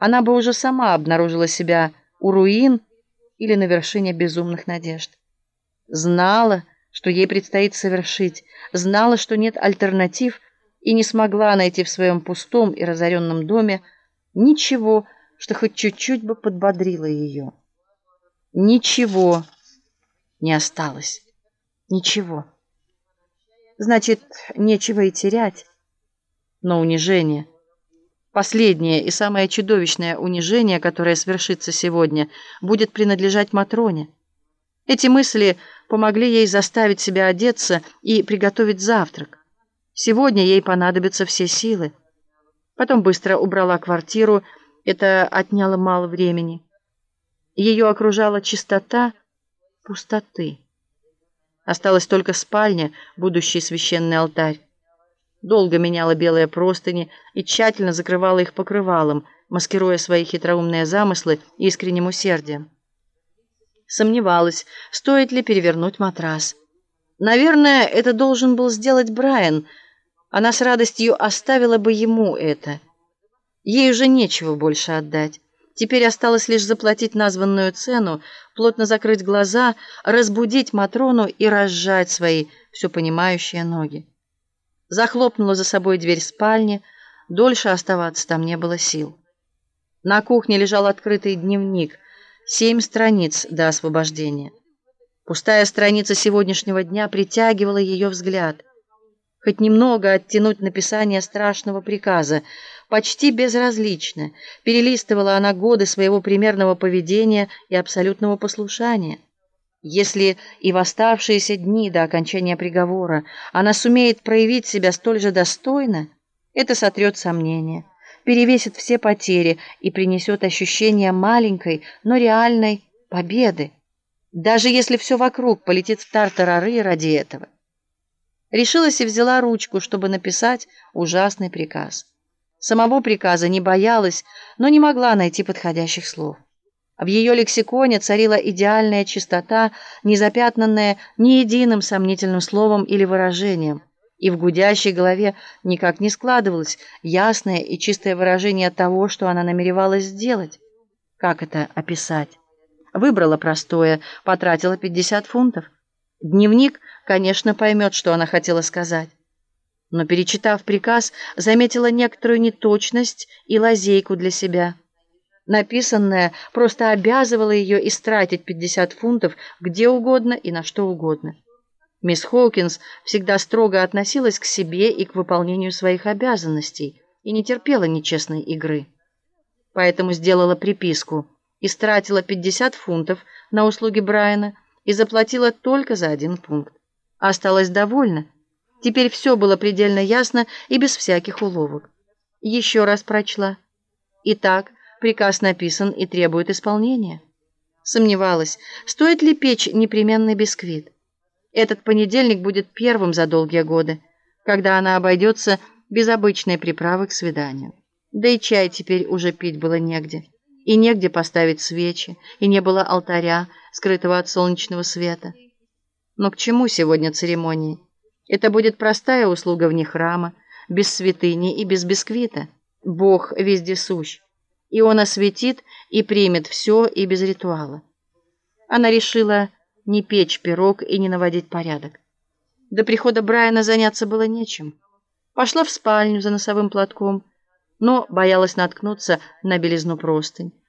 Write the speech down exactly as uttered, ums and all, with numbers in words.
она бы уже сама обнаружила себя у руин или на вершине безумных надежд. Знала, что ей предстоит совершить, знала, что нет альтернатив, и не смогла найти в своем пустом и разоренном доме ничего, что хоть чуть-чуть бы подбодрило ее. Ничего не осталось. Ничего. Значит, нечего и терять. Но унижение, последнее и самое чудовищное унижение, которое свершится сегодня, будет принадлежать Матроне. Эти мысли помогли ей заставить себя одеться и приготовить завтрак. Сегодня ей понадобятся все силы. Потом быстро убрала квартиру, это отняло мало времени. Ее окружала чистота пустоты. Осталась только спальня, будущий священный алтарь. Долго меняла белые простыни и тщательно закрывала их покрывалом, маскируя свои хитроумные замыслы искренним усердием. Сомневалась, стоит ли перевернуть матрас. Наверное, это должен был сделать Брайан. Она с радостью оставила бы ему это. Ей уже нечего больше отдать. Теперь осталось лишь заплатить названную цену, плотно закрыть глаза, разбудить Матрону и разжать свои все понимающие ноги. Захлопнула за собой дверь спальни, дольше оставаться там не было сил. На кухне лежал открытый дневник, семь страниц до освобождения. Пустая страница сегодняшнего дня притягивала ее взгляд. Хоть немного оттянуть написание страшного приказа, почти безразлично перелистывала она годы своего примерного поведения и абсолютного послушания. Если и в оставшиеся дни до окончания приговора она сумеет проявить себя столь же достойно, это сотрет сомнения, перевесит все потери и принесет ощущение маленькой, но реальной победы, даже если все вокруг полетит в тартарары ради этого. Решилась и взяла ручку, чтобы написать ужасный приказ. Самого приказа не боялась, но не могла найти подходящих слов. В ее лексиконе царила идеальная чистота, не запятнанная ни единым сомнительным словом или выражением, и в гудящей голове никак не складывалось ясное и чистое выражение того, что она намеревалась сделать. Как это описать? Выбрала простое, потратила пятьдесят фунтов. Дневник, конечно, поймет, что она хотела сказать. Но, перечитав приказ, заметила некоторую неточность и лазейку для себя. Написанное просто обязывало ее истратить пятьдесят фунтов где угодно и на что угодно. Мисс Хоукинс всегда строго относилась к себе и к выполнению своих обязанностей и не терпела нечестной игры. Поэтому сделала приписку, истратила пятьдесят фунтов на услуги Брайана и заплатила только за один пункт. Осталась довольна. Теперь все было предельно ясно и без всяких уловок. Еще раз прочла. Итак, приказ написан и требует исполнения. Сомневалась, стоит ли печь непременный бисквит. Этот понедельник будет первым за долгие годы, когда она обойдется без обычной приправы к свиданию. Да и чай теперь уже пить было негде. И негде поставить свечи, и не было алтаря, скрытого от солнечного света. Но к чему сегодня церемонии? Это будет простая услуга вне храма, без святыни и без бисквита. Бог вездесущ, и Он осветит и примет все и без ритуала. Она решила не печь пирог и не наводить порядок. До прихода Брайана заняться было нечем. Пошла в спальню за носовым платком, но боялась наткнуться на белизну простынь.